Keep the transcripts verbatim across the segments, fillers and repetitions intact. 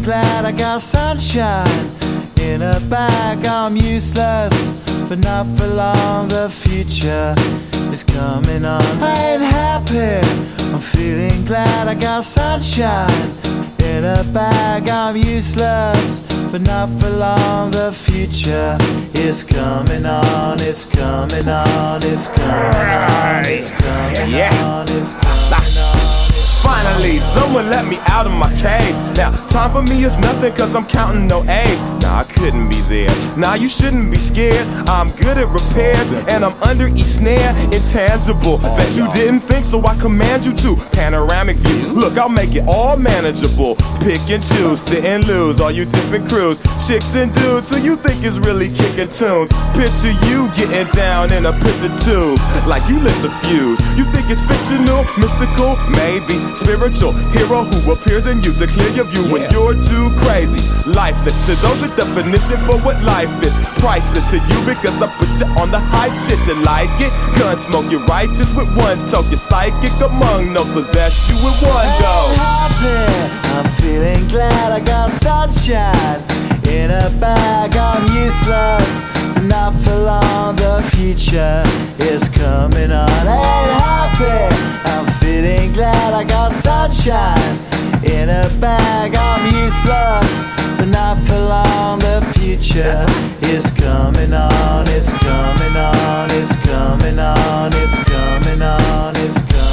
glad I got sunshine in a bag. I'm useless, but not for long. The future is coming on. I ain't happy, I'm feeling glad I got sunshine in a bag. I'm useless, but not for long. The future is coming on. It's coming on. It's coming on. It's coming on. It's coming on. Finally, someone let me out of my cage. Now, time for me is nothing cause I'm counting no A's. Nah, I couldn't be there. Nah, you shouldn't be scared. I'm good at repairs and I'm under each snare. Intangible, bet you didn't think, so I command you to. Panoramic view, look, I'll make it all manageable. Pick and choose, sit and lose, all you different crews. Chicks and dudes who you think is really kicking tunes. Picture you getting down in a picture tube, like you lit the fuse. You think it's fictional, mystical, maybe spiritual hero who appears in you to clear your view when you're too crazy. Lifeless to those, the definition for what life is. Priceless to you because I put you on the hype shit. You like it? Gun smoke, you're righteous with one toke. You're psychic among no possess you with one go. I'm happy, I'm feeling glad I got sunshine in a bag. I'm useless, but not for long. The future is coming on. Ain't happy, I'm feeling glad I got sunshine in a bag. I'm useless, but not for long. The future is coming on. It's coming on. It's coming on. It's coming on. It's coming on.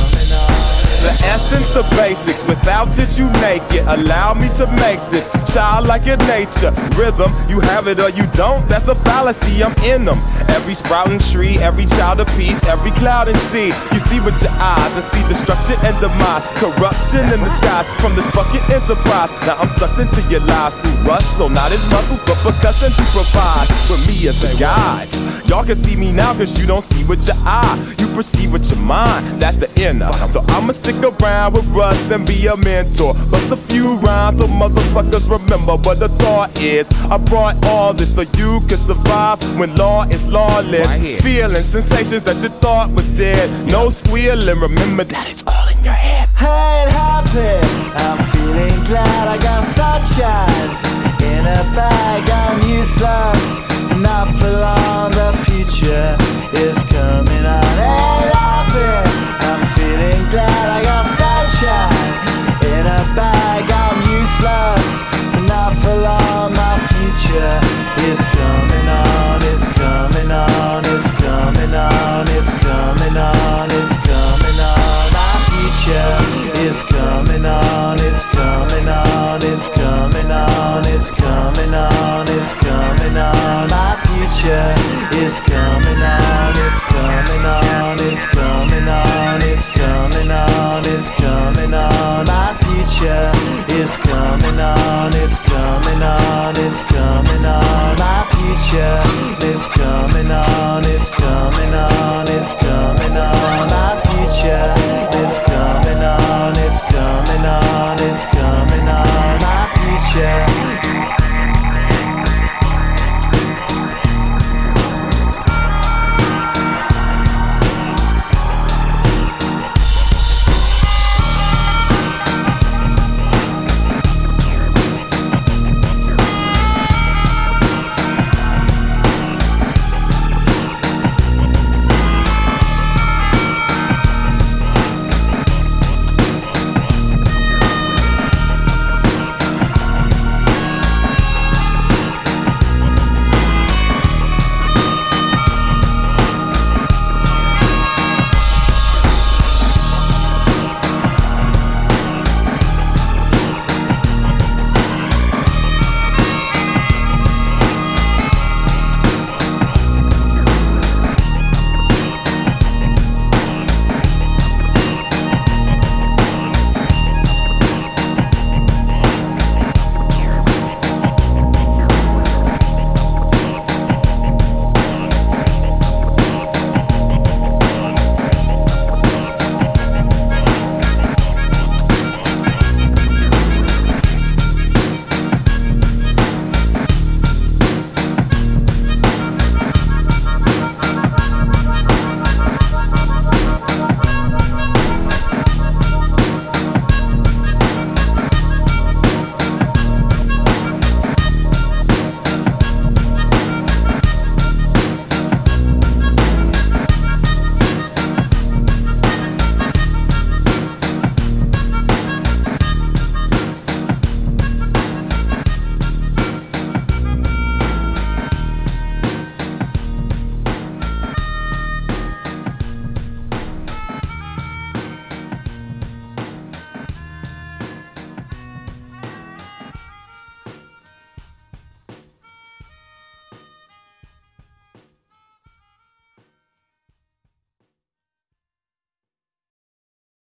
The essence, the basics, without it you make it. Allow me to make this childlike in nature. Rhythm, you have it or you don't, that's a fallacy, I'm in them. Every sprouting tree, every child of peace, every cloud and sea. You see with your eyes and see destruction and demise. Corruption in the skies from this fucking enterprise. Now I'm sucked into your lives through rust, so not as muscles but percussion to provide for me as a guide. Y'all can see me now cause you don't see with your eye. You perceive with your mind, that's the inner. So I'ma stick around with Russ and be a mentor. Bust a few rhymes so motherfuckers remember what the thought is. I brought all this so you can survive when law is lawless. Right, feeling sensations that you thought was dead. No squealing, remember that it's all in your head. I ain't happy, I'm feeling glad I got some